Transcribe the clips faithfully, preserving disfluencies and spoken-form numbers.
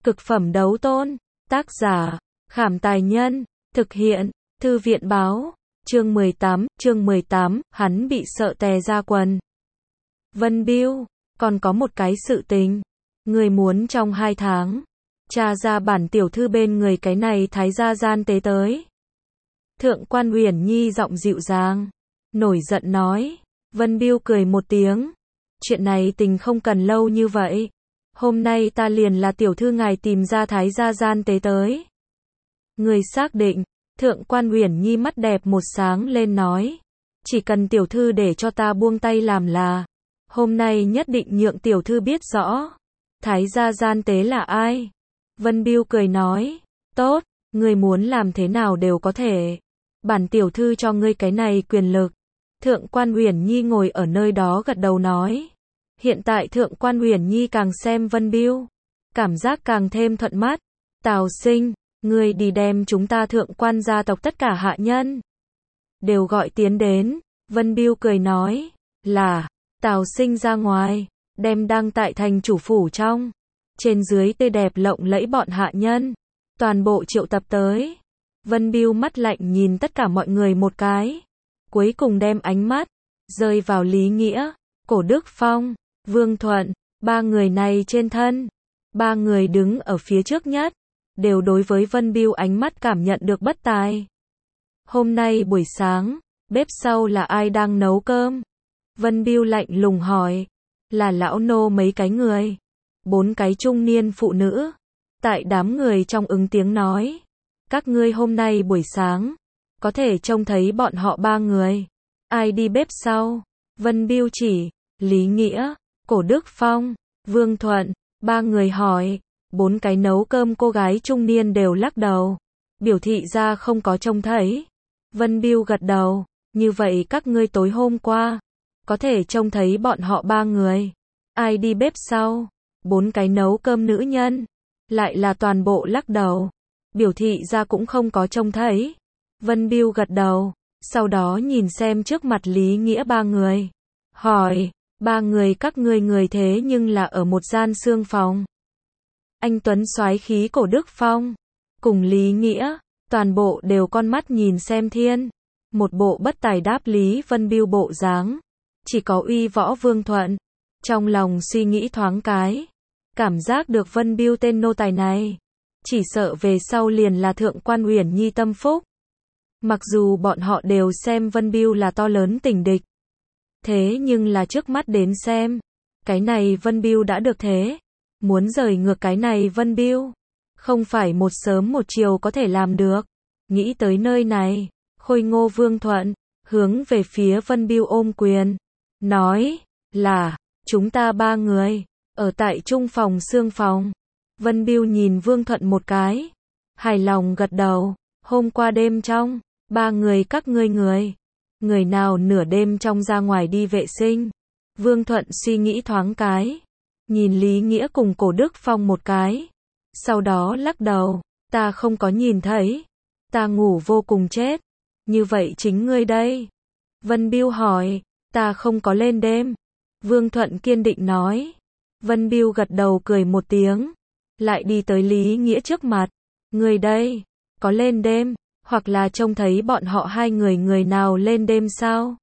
Cực phẩm đấu tôn. Tác giả, Khảm Tài Nhân. Thực hiện, Thư viện Báo. Chương mười tám, chương mười tám, hắn bị sợ tè ra quần. Vân Biêu, còn có một cái sự tình. Người muốn trong hai tháng, tra ra bản tiểu thư bên người cái này thái gia gian tế tới. Thượng quan Uyển Nhi giọng dịu dàng, nổi giận nói. Vân Biêu cười một tiếng. Chuyện này tình không cần lâu như vậy. Hôm nay ta liền là tiểu thư ngài tìm ra thái gia gian tế tới. Người xác định. Thượng quan Uyển Nhi mắt đẹp một sáng lên nói. Chỉ cần tiểu thư để cho ta buông tay làm là. Hôm nay nhất định nhượng tiểu thư biết rõ. Thái gia gian tế là ai? Vân Biêu cười nói. Tốt, ngươi muốn làm thế nào đều có thể. Bản tiểu thư cho ngươi cái này quyền lực. Thượng quan Uyển Nhi ngồi ở nơi đó gật đầu nói. Hiện tại Thượng quan Uyển Nhi càng xem Vân Biêu, cảm giác càng thêm thuận mắt. Tào Sinh, ngươi đi đem chúng ta Thượng quan gia tộc tất cả hạ nhân đều gọi tiến đến. Vân Biêu cười nói. Là. Tào Sinh ra ngoài, đem đang tại thành chủ phủ trong, trên dưới tươi đẹp lộng lẫy bọn hạ nhân, toàn bộ triệu tập tới. Vân Biêu mắt lạnh nhìn tất cả mọi người một cái, cuối cùng đem ánh mắt rơi vào Lý Nghĩa, Cổ Đức Phong, Vương Thuận, ba người này trên thân. Ba người đứng ở phía trước nhất, đều đối với Vân Biêu ánh mắt cảm nhận được bất tài. Hôm nay buổi sáng, bếp sau là ai đang nấu cơm? Vân Biêu lạnh lùng hỏi. Là lão nô mấy cái người. Bốn cái trung niên phụ nữ. Tại đám người trong ứng tiếng nói. Các ngươi hôm nay buổi sáng, có thể trông thấy bọn họ ba người. Ai đi bếp sau? Vân Biêu chỉ. Lý Nghĩa, Cổ Đức Phong, Vương Thuận. Ba người hỏi. Bốn cái nấu cơm cô gái trung niên đều lắc đầu, biểu thị ra không có trông thấy. Vân Biêu gật đầu. Như vậy các ngươi tối hôm qua, có thể trông thấy bọn họ ba người. Ai đi bếp sau? Bốn cái nấu cơm nữ nhân. Lại là toàn bộ lắc đầu, biểu thị ra cũng không có trông thấy. Vân Biêu gật đầu, sau đó nhìn xem trước mặt Lý Nghĩa ba người. Hỏi, ba người các ngươi người thế nhưng là ở một gian xương phòng. Anh tuấn soái khí Cổ Đức Phong, cùng Lý Nghĩa, toàn bộ đều con mắt nhìn xem thiên. Một bộ bất tài đáp Lý Vân Biêu bộ dáng. Chỉ có uy võ Vương Thuận, trong lòng suy nghĩ thoáng cái. Cảm giác được Vân Biêu tên nô tài này, chỉ sợ về sau liền là Thượng quan Uyển Nhi tâm phúc. Mặc dù bọn họ đều xem Vân Biêu là to lớn tình địch. Thế nhưng là trước mắt đến xem, cái này Vân Biêu đã được thế. Muốn rời ngược cái này Vân Biêu, không phải một sớm một chiều có thể làm được. Nghĩ tới nơi này, Khôi Ngô Vương Thuận, hướng về phía Vân Biêu ôm quyền. Nói, là, chúng ta ba người, ở tại trung phòng xương phòng. Vân Biêu nhìn Vương Thuận một cái, hài lòng gật đầu. Hôm qua đêm trong, ba người các ngươi người, người nào nửa đêm trong ra ngoài đi vệ sinh? Vương Thuận suy nghĩ thoáng cái, nhìn Lý Nghĩa cùng Cổ Đức Phong một cái, sau đó lắc đầu. Ta không có nhìn thấy, ta ngủ vô cùng chết. Như vậy chính ngươi đây? Vân Biêu hỏi. Ta không có lên đêm. Vương Thuận kiên định nói. Vân Biêu gật đầu cười một tiếng, lại đi tới Lý Nghĩa trước mặt. Người đây, có lên đêm, hoặc là trông thấy bọn họ hai người người nào lên đêm sao?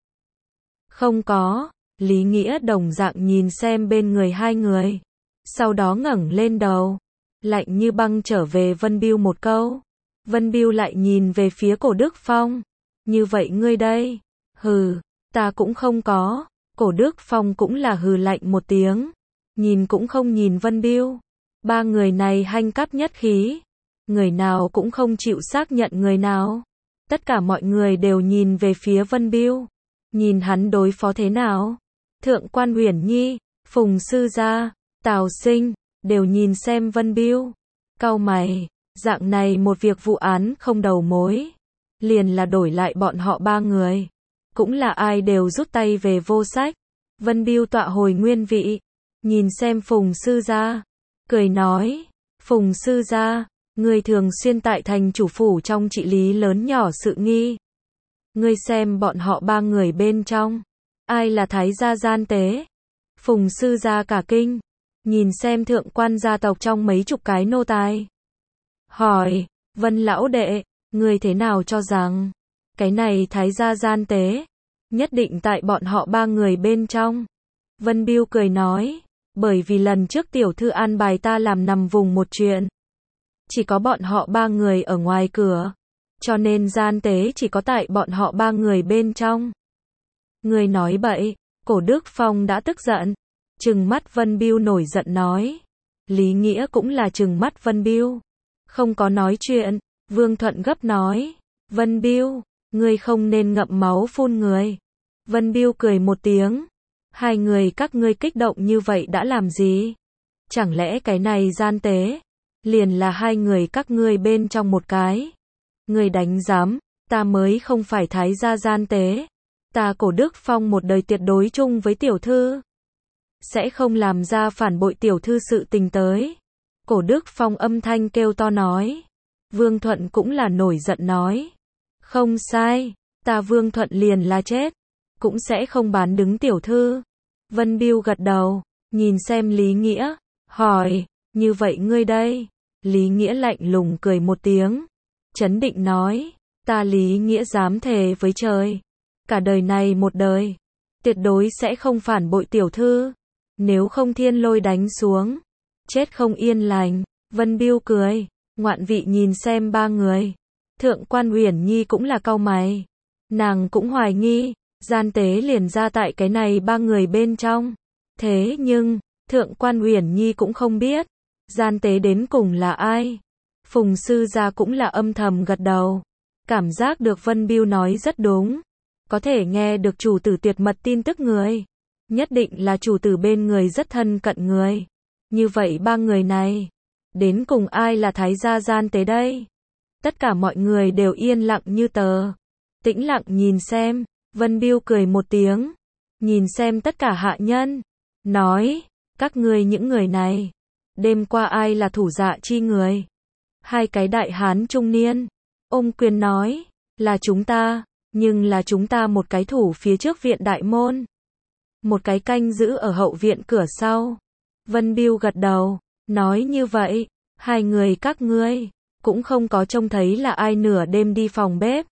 Không có. Lý Nghĩa đồng dạng nhìn xem bên người hai người, sau đó ngẩng lên đầu, lạnh như băng trở về Vân Biêu một câu. Vân Biêu lại nhìn về phía Cổ Đức Phong. Như vậy ngươi đây? Hừ, ta cũng không có. Cổ Đức Phong cũng là hừ lạnh một tiếng, nhìn cũng không nhìn Vân Biêu. Ba người này hanh cắp nhất khí, người nào cũng không chịu xác nhận người nào. Tất cả mọi người đều nhìn về phía Vân Biêu, nhìn hắn đối phó thế nào. Thượng quan Uyển Nhi, Phùng Sư Gia, Tào Sinh, đều nhìn xem Vân Biêu, cau mày. Dạng này một việc vụ án không đầu mối, liền là đổi lại bọn họ ba người, cũng là ai đều rút tay về vô sách. Vân Biêu tọa hồi nguyên vị, nhìn xem Phùng Sư Gia, cười nói. Phùng Sư Gia, người thường xuyên tại thành chủ phủ trong trị lý lớn nhỏ sự nghi. Ngươi xem bọn họ ba người bên trong, ai là thái gia gian tế? Phùng Sư Gia cả kinh, nhìn xem thượng quan gia tộc trong mấy chục cái nô tài. Hỏi, Vân lão đệ, ngươi thế nào cho rằng, cái này thái gia gian tế, nhất định tại bọn họ ba người bên trong. Vân Biêu cười nói, bởi vì lần trước tiểu thư an bài ta làm nằm vùng một chuyện. Chỉ có bọn họ ba người ở ngoài cửa, cho nên gian tế chỉ có tại bọn họ ba người bên trong. Ngươi nói bậy, Cổ Đức Phong đã tức giận, trừng mắt Vân Biêu nổi giận nói. Lý Nghĩa cũng là trừng mắt Vân Biêu, không có nói chuyện. Vương Thuận gấp nói, Vân Biêu, ngươi không nên ngậm máu phun người. Vân Biêu cười một tiếng, hai người các ngươi kích động như vậy đã làm gì? Chẳng lẽ cái này gian tế, liền là hai người các ngươi bên trong một cái? Ngươi đánh giám, ta mới không phải thái gia gian tế. Ta Cổ Đức Phong một đời tuyệt đối chung với tiểu thư, sẽ không làm ra phản bội tiểu thư sự tình tới. Cổ Đức Phong âm thanh kêu to nói. Vương Thuận cũng là nổi giận nói. Không sai, ta Vương Thuận liền là chết, cũng sẽ không bán đứng tiểu thư. Vân Biêu gật đầu, nhìn xem Lý Nghĩa, hỏi, như vậy ngươi đây? Lý Nghĩa lạnh lùng cười một tiếng, chấn định nói, ta Lý Nghĩa dám thề với trời, cả đời này một đời, tuyệt đối sẽ không phản bội tiểu thư, nếu không thiên lôi đánh xuống, chết không yên lành. Vân Biêu cười, ngoạn vị nhìn xem ba người. Thượng quan Uyển Nhi cũng là cau mày, nàng cũng hoài nghi, gian tế liền ra tại cái này ba người bên trong. Thế nhưng, Thượng quan Uyển Nhi cũng không biết, gian tế đến cùng là ai. Phùng sư gia cũng là âm thầm gật đầu, cảm giác được Vân Biêu nói rất đúng. Có thể nghe được chủ tử tuyệt mật tin tức người, nhất định là chủ tử bên người rất thân cận người. Như vậy ba người này, đến cùng ai là thái gia gian tế đây? Tất cả mọi người đều yên lặng như tờ, tĩnh lặng nhìn xem. Vân Biêu cười một tiếng, nhìn xem tất cả hạ nhân, nói, các ngươi những người này, đêm qua ai là thủ dạ chi người? Hai cái đại hán trung niên, ôm quyền nói, là chúng ta, nhưng là chúng ta một cái thủ phía trước viện đại môn, một cái canh giữ ở hậu viện cửa sau. Vân Biêu gật đầu, nói như vậy, hai người các ngươi, cũng không có trông thấy là ai nửa đêm đi phòng bếp.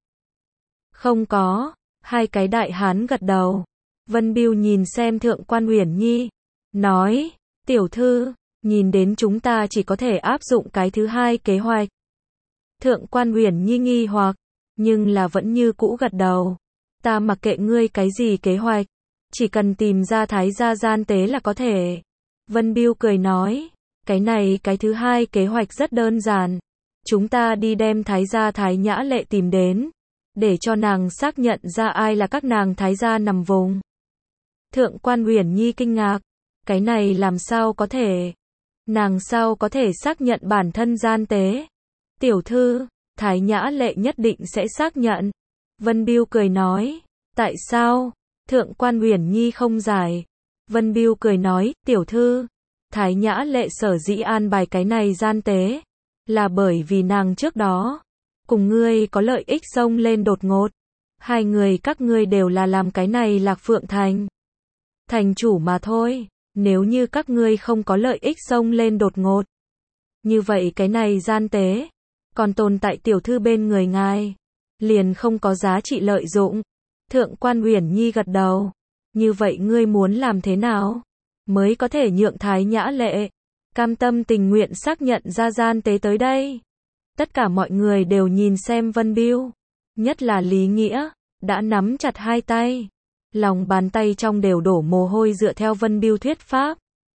Không có, hai cái đại hán gật đầu. Vân Biêu nhìn xem Thượng quan Uyển Nhi, nói, tiểu thư, nhìn đến chúng ta chỉ có thể áp dụng cái thứ hai kế hoạch. Thượng quan Uyển Nhi nghi hoặc, nhưng là vẫn như cũ gật đầu. Ta mặc kệ ngươi cái gì kế hoạch, chỉ cần tìm ra thái gia gian tế là có thể. Vân Biêu cười nói, cái này cái thứ hai kế hoạch rất đơn giản. Chúng ta đi đem thái gia Thái Nhã Lệ tìm đến, để cho nàng xác nhận ra ai là các nàng thái gia nằm vùng. Thượng quan Uyển Nhi kinh ngạc, cái này làm sao có thể? Nàng sao có thể xác nhận bản thân gian tế? Tiểu thư, Thái Nhã Lệ nhất định sẽ xác nhận. Vân Biêu cười nói, tại sao? Thượng quan Uyển Nhi không giải. Vân Biêu cười nói, tiểu thư, Thái Nhã Lệ sở dĩ an bài cái này gian tế, là bởi vì nàng trước đó, cùng ngươi có lợi ích xông lên đột ngột. Hai người các ngươi đều là làm cái này Lạc Phượng Thành thành chủ mà thôi, nếu như các ngươi không có lợi ích xông lên đột ngột. Như vậy cái này gian tế, còn tồn tại tiểu thư bên người ngài, liền không có giá trị lợi dụng. Thượng quan Uyển Nhi gật đầu, như vậy ngươi muốn làm thế nào, mới có thể nhượng Thái Nhã Lệ cam tâm tình nguyện xác nhận ra gian tế tới đây? Tất cả mọi người đều nhìn xem Vân Biêu, nhất là Lý Nghĩa, đã nắm chặt hai tay, lòng bàn tay trong đều đổ mồ hôi dựa theo Vân Biêu thuyết pháp.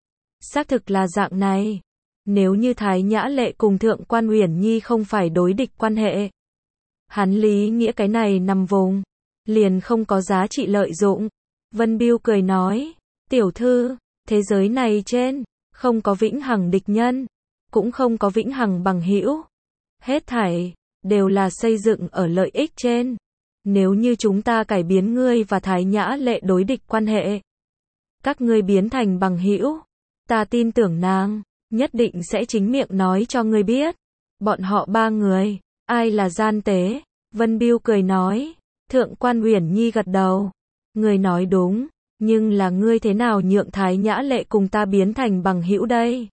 Xác thực là dạng này, nếu như Thái Nhã Lệ cùng Thượng quan Uyển Nhi không phải đối địch quan hệ, hắn Lý Nghĩa cái này nằm vùng, liền không có giá trị lợi dụng. Vân Biêu cười nói, tiểu thư, thế giới này trên, không có vĩnh hằng địch nhân, cũng không có vĩnh hằng bằng hữu. Hết thảy, đều là xây dựng ở lợi ích trên. Nếu như chúng ta cải biến ngươi và Thái Nhã Lệ đối địch quan hệ, các ngươi biến thành bằng hữu, ta tin tưởng nàng, nhất định sẽ chính miệng nói cho ngươi biết. Bọn họ ba người, ai là gian tế? Vân Biêu cười nói, Thượng quan Uyển Nhi gật đầu. Người nói đúng, Nhưng là ngươi thế nào nhượng Thái Nhã Lệ cùng ta biến thành bằng hữu đây?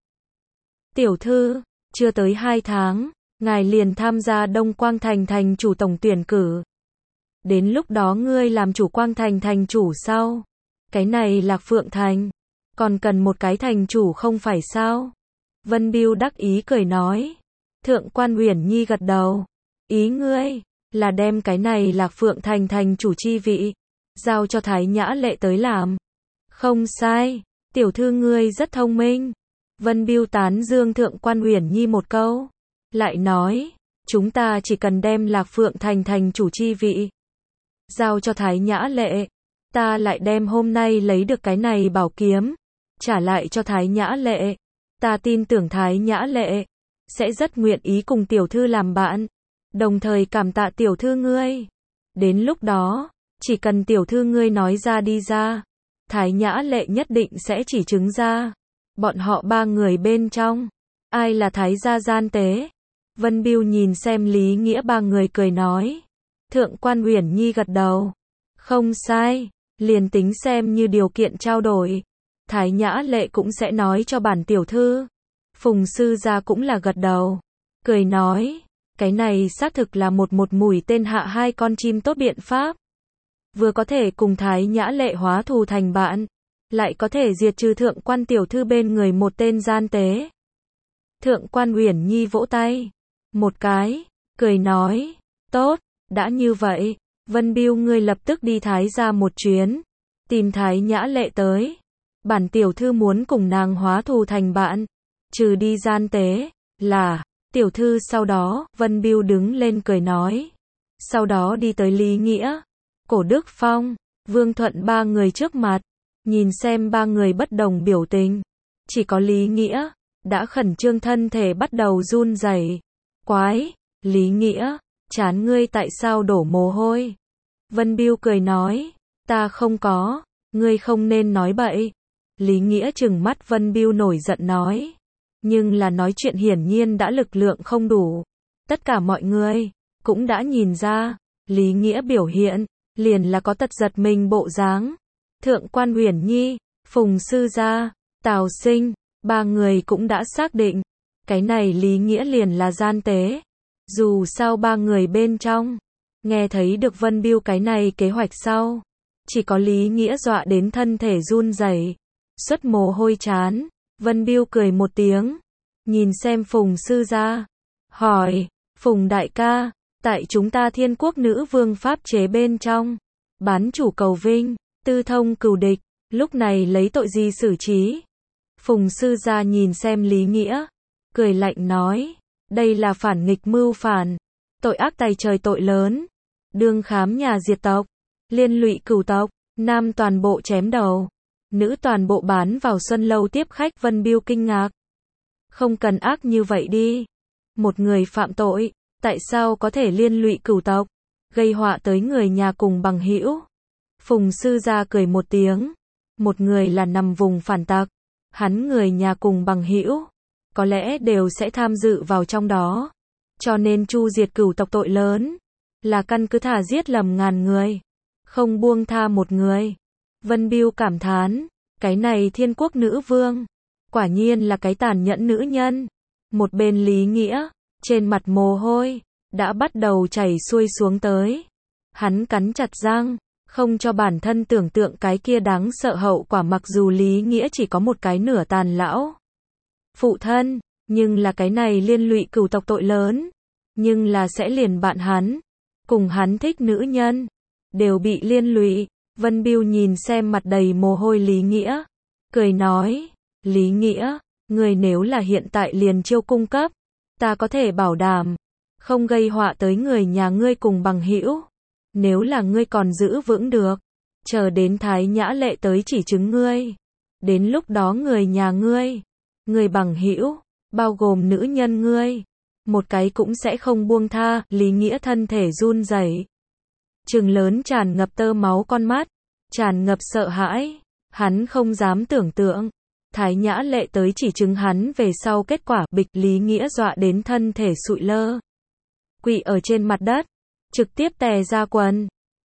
Tiểu thư, chưa tới hai tháng, ngài liền tham gia Đông Quang Thành thành chủ tổng tuyển cử. Đến lúc đó ngươi làm chủ Quang Thành thành chủ sau. Cái này Lạc Phượng Thành, còn cần một cái thành chủ không phải sao? Vân Biêu đắc ý cười nói. Thượng quan Uyển Nhi gật đầu. Ý ngươi, là đem cái này Lạc Phượng Thành thành chủ chi vị, giao cho Thái Nhã Lệ tới làm. Không sai, tiểu thư ngươi rất thông minh. Vân Biêu tán dương Thượng quan Uyển Nhi một câu. Lại nói, chúng ta chỉ cần đem Lạc Phượng Thành thành chủ chi vị, giao cho Thái Nhã Lệ. Ta lại đem hôm nay lấy được cái này bảo kiếm, trả lại cho Thái Nhã Lệ. Ta tin tưởng Thái Nhã Lệ sẽ rất nguyện ý cùng tiểu thư làm bạn, đồng thời cảm tạ tiểu thư ngươi. Đến lúc đó, chỉ cần tiểu thư ngươi nói ra đi ra, Thái Nhã Lệ nhất định sẽ chỉ chứng ra. Bọn họ ba người bên trong, ai là Thái gia gian tế? Vân Biêu nhìn xem Lý Nghĩa ba người cười nói. Thượng quan Uyển Nhi gật đầu. Không sai, liền tính xem như điều kiện trao đổi, Thái Nhã Lệ cũng sẽ nói cho bản tiểu thư. Phùng sư gia cũng là gật đầu, cười nói, cái này xác thực là một một mũi tên hạ hai con chim tốt biện pháp. Vừa có thể cùng Thái Nhã Lệ hóa thù thành bạn, lại có thể diệt trừ thượng quan tiểu thư bên người một tên gian tế. Thượng quan Uyển Nhi vỗ tay một cái, cười nói, tốt, đã như vậy, Vân Biêu ngươi lập tức đi Thái gia một chuyến, tìm Thái Nhã Lệ tới. Bản tiểu thư muốn cùng nàng hóa thù thành bạn, trừ đi gian tế, là, tiểu thư sau đó, Vân Biêu đứng lên cười nói. Sau đó đi tới Lý Nghĩa, Cổ Đức Phong, Vương Thuận ba người trước mặt, nhìn xem ba người bất đồng biểu tình. Chỉ có Lý Nghĩa, đã khẩn trương thân thể bắt đầu run rẩy. Quái, Lý Nghĩa, chán ngươi tại sao đổ mồ hôi? Vân Biêu cười nói, ta không có, ngươi không nên nói bậy. Lý Nghĩa trừng mắt Vân Biêu nổi giận nói. Nhưng là nói chuyện hiển nhiên đã lực lượng không đủ. Tất cả mọi người cũng đã nhìn ra, Lý Nghĩa biểu hiện liền là có tật giật mình bộ dáng. Thượng quan Uyển Nhi, Phùng sư gia, Tào Sinh, ba người cũng đã xác định, cái này Lý Nghĩa liền là gian tế. Dù sao ba người bên trong, nghe thấy được Vân Biêu cái này kế hoạch sau, chỉ có Lý Nghĩa dọa đến thân thể run rẩy, xuất mồ hôi chán. Vân Biêu cười một tiếng, nhìn xem Phùng sư gia, hỏi, Phùng đại ca, tại chúng ta Thiên Quốc nữ vương pháp chế bên trong, bán chủ cầu vinh, tư thông cừu địch, lúc này lấy tội gì xử trí? Phùng sư gia nhìn xem Lý Nghĩa, cười lạnh nói, đây là phản nghịch mưu phản, tội ác tày trời tội lớn, đương khám nhà diệt tộc, liên lụy cửu tộc, nam toàn bộ chém đầu, nữ toàn bộ bán vào Xuân Lâu tiếp khách. Vân Biêu kinh ngạc. Không cần ác như vậy đi. Một người phạm tội, tại sao có thể liên lụy cửu tộc, gây họa tới người nhà cùng bằng hữu? Phùng sư gia cười một tiếng. Một người là nằm vùng phản tặc, hắn người nhà cùng bằng hữu, có lẽ đều sẽ tham dự vào trong đó. Cho nên chu diệt cửu tộc tội lớn, là căn cứ thả giết lầm ngàn người, không buông tha một người. Vân Biêu cảm thán, cái này Thiên Quốc nữ vương, quả nhiên là cái tàn nhẫn nữ nhân. Một bên Lý Nghĩa, trên mặt mồ hôi, đã bắt đầu chảy xuôi xuống tới. Hắn cắn chặt răng, không cho bản thân tưởng tượng cái kia đáng sợ hậu quả. Mặc dù Lý Nghĩa chỉ có một cái nửa tàn lão phụ thân, nhưng là cái này liên lụy cửu tộc tội lớn, nhưng là sẽ liền bạn hắn, cùng hắn thích nữ nhân, đều bị liên lụy. Vân Biêu nhìn xem mặt đầy mồ hôi Lý Nghĩa, cười nói, Lý Nghĩa, người nếu là hiện tại liền chiêu cung cấp, ta có thể bảo đảm, không gây họa tới người nhà ngươi cùng bằng hữu. Nếu là ngươi còn giữ vững được, chờ đến Thái Nhã Lệ tới chỉ chứng ngươi, đến lúc đó người nhà ngươi, người bằng hữu, bao gồm nữ nhân ngươi, một cái cũng sẽ không buông tha. Lý Nghĩa thân thể run rẩy, trừng lớn tràn ngập tơ máu con mắt, tràn ngập sợ hãi. Hắn không dám tưởng tượng, Thái Nhã Lệ tới chỉ chứng hắn về sau kết quả. Bịch, Lý Nghĩa dọa đến thân thể sụi lơ, quỵ ở trên mặt đất, trực tiếp tè ra quần.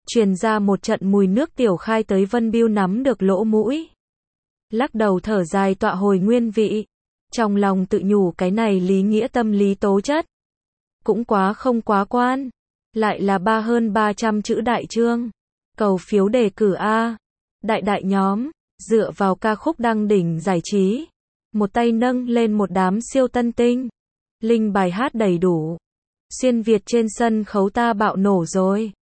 Truyền ra một trận mùi nước tiểu khai tới Vân Biêu nắm được lỗ mũi. Lắc đầu thở dài tọa hồi nguyên vị. Trong lòng tự nhủ cái này lý nghĩa tâm lý tố chất. Cũng quá không quá quan. Lại là ba hơn ba trăm chữ đại chương. Cầu phiếu đề cử A. Đại đại nhóm. Dựa vào ca khúc đăng đỉnh giải trí. Một tay nâng lên một đám siêu tân tinh. Linh bài hát đầy đủ. Xuyên Việt trên sân khấu ta bạo nổ rồi.